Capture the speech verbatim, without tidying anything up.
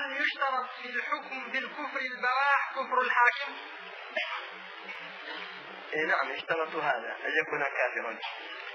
هل يشترط في الحكم بالكفر البواح كفر الحاكم؟ إيه نعم، يشترط هذا أن يكون كافرا،